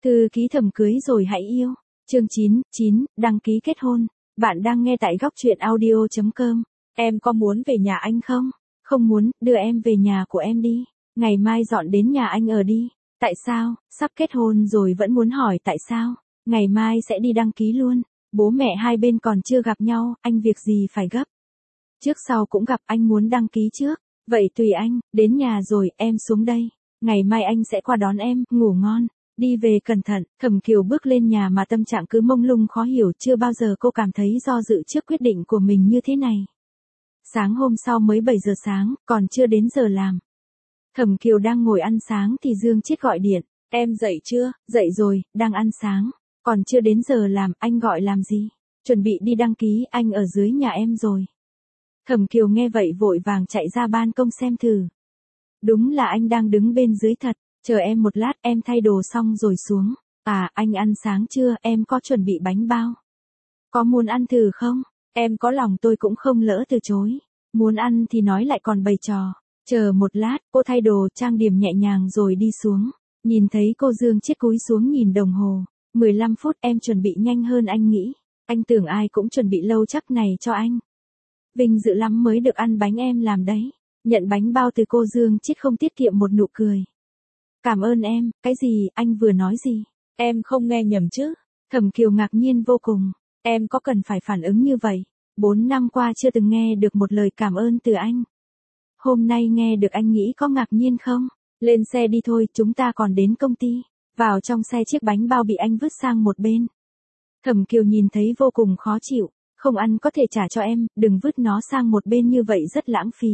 Thư ký Thẩm cưới rồi hãy yêu. Chương 9, đăng ký kết hôn. Bạn đang nghe tại góc truyện audio.com. Em có muốn về nhà anh không? Không muốn, đưa em về nhà của em đi. Ngày mai dọn đến nhà anh ở đi. Tại sao? Sắp kết hôn rồi vẫn muốn hỏi tại sao? Ngày mai sẽ đi đăng ký luôn. Bố mẹ hai bên còn chưa gặp nhau, anh việc gì phải gấp. Trước sau cũng gặp, anh muốn đăng ký trước. Vậy tùy anh, đến nhà rồi, em xuống đây. Ngày mai anh sẽ qua đón em, ngủ ngon. Đi về cẩn thận. Thẩm Kiều bước lên nhà mà tâm trạng cứ mông lung khó hiểu, chưa bao giờ cô cảm thấy do dự trước quyết định của mình như thế này. Sáng hôm sau mới 7 giờ sáng, còn chưa đến giờ làm. Thẩm Kiều đang ngồi ăn sáng thì Dương Chiết gọi điện. Em dậy chưa? Dậy rồi, đang ăn sáng. Còn chưa đến giờ làm, anh gọi làm gì? Chuẩn bị đi đăng ký, anh ở dưới nhà em rồi. Thẩm Kiều nghe vậy vội vàng chạy ra ban công xem thử. Đúng là anh đang đứng bên dưới thật. Chờ em một lát, em thay đồ xong rồi xuống. À, anh ăn sáng chưa? Em có chuẩn bị bánh bao. Có muốn ăn thử không? Em có lòng tôi cũng không lỡ từ chối. Muốn ăn thì nói lại còn bày trò. Chờ một lát, cô thay đồ trang điểm nhẹ nhàng rồi đi xuống. Nhìn thấy cô Dương Chiết cúi xuống nhìn đồng hồ. 15 phút, em chuẩn bị nhanh hơn anh nghĩ. Anh tưởng ai cũng chuẩn bị lâu chắc này cho anh. Vinh dự lắm mới được ăn bánh em làm đấy. Nhận bánh bao từ cô Dương Chiết không tiết kiệm một nụ cười. Cảm ơn em, cái gì, anh vừa nói gì? Em không nghe nhầm chứ? Thẩm Kiều ngạc nhiên vô cùng. Em có cần phải phản ứng như vậy? 4 năm qua chưa từng nghe được một lời cảm ơn từ anh. Hôm nay nghe được anh nghĩ có ngạc nhiên không? Lên xe đi thôi, chúng ta còn đến công ty. Vào trong xe chiếc bánh bao bị anh vứt sang một bên. Thẩm Kiều nhìn thấy vô cùng khó chịu. Không ăn có thể trả cho em, đừng vứt nó sang một bên như vậy rất lãng phí.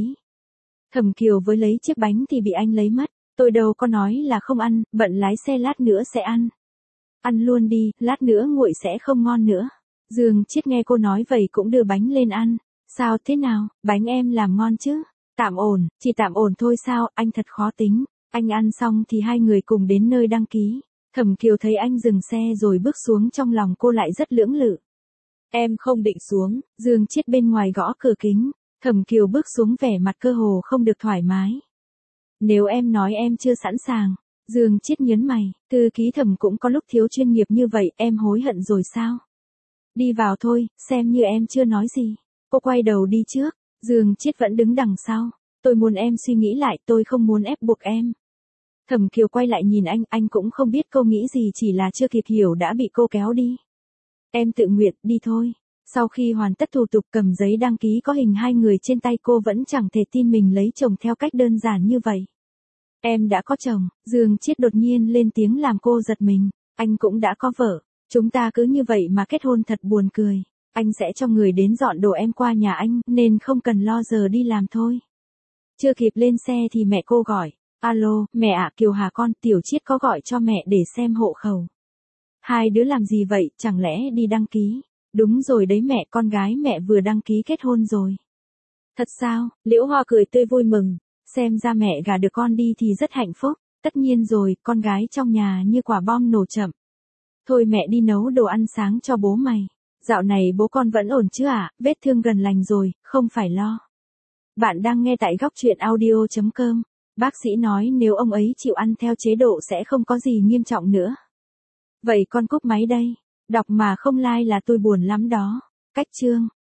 Thẩm Kiều với lấy chiếc bánh thì bị anh lấy mất. Tôi đâu có nói là không ăn, bận lái xe lát nữa sẽ ăn. Ăn luôn đi, lát nữa nguội sẽ không ngon nữa. Dương Chiết nghe cô nói vậy cũng đưa bánh lên ăn. Sao thế nào, bánh em làm ngon chứ? Tạm ổn, chỉ tạm ổn thôi sao, anh thật khó tính. Anh ăn xong thì hai người cùng đến nơi đăng ký. Thẩm Kiều thấy anh dừng xe rồi bước xuống, trong lòng cô lại rất lưỡng lự. Em không định xuống. Dương Chiết bên ngoài gõ cửa kính. Thẩm Kiều bước xuống vẻ mặt cơ hồ không được thoải mái. Nếu em nói em chưa sẵn sàng. Dương Chiết nhớn mày, thư ký Thẩm cũng có lúc thiếu chuyên nghiệp như vậy, em hối hận rồi sao? Đi vào thôi, xem như em chưa nói gì. Cô quay đầu đi trước, Dương Chiết vẫn đứng đằng sau. Tôi muốn em suy nghĩ lại, tôi không muốn ép buộc em. Thẩm Kiều quay lại nhìn anh cũng không biết cô nghĩ gì, chỉ là chưa kịp hiểu đã bị cô kéo đi. Em tự nguyện, đi thôi. Sau khi hoàn tất thủ tục cầm giấy đăng ký có hình hai người trên tay, cô vẫn chẳng thể tin mình lấy chồng theo cách đơn giản như vậy. Em đã có chồng. Dương Chiết đột nhiên lên tiếng làm cô giật mình. Anh cũng đã có vợ. Chúng ta cứ như vậy mà kết hôn thật buồn cười. Anh sẽ cho người đến dọn đồ em qua nhà anh, nên không cần lo giờ đi làm thôi. Chưa kịp lên xe thì mẹ cô gọi. Alo, mẹ ạ, Kiều Hà con, Tiểu Chiết có gọi cho mẹ để xem hộ khẩu. Hai đứa làm gì vậy, chẳng lẽ đi đăng ký? Đúng rồi đấy mẹ, con gái mẹ vừa đăng ký kết hôn rồi. Thật sao? Liễu Hoa cười tươi vui mừng. Xem ra mẹ gả được con đi thì rất hạnh phúc. Tất nhiên rồi, con gái trong nhà như quả bom nổ chậm. Thôi mẹ đi nấu đồ ăn sáng cho bố mày. Dạo này bố con vẫn ổn chứ ạ, vết thương gần lành rồi, không phải lo. Bạn đang nghe tại góc truyện audio.com. Bác sĩ nói nếu ông ấy chịu ăn theo chế độ sẽ không có gì nghiêm trọng nữa. Vậy con cúp máy đây. Đọc mà không like là tôi buồn lắm đó. Cách chương.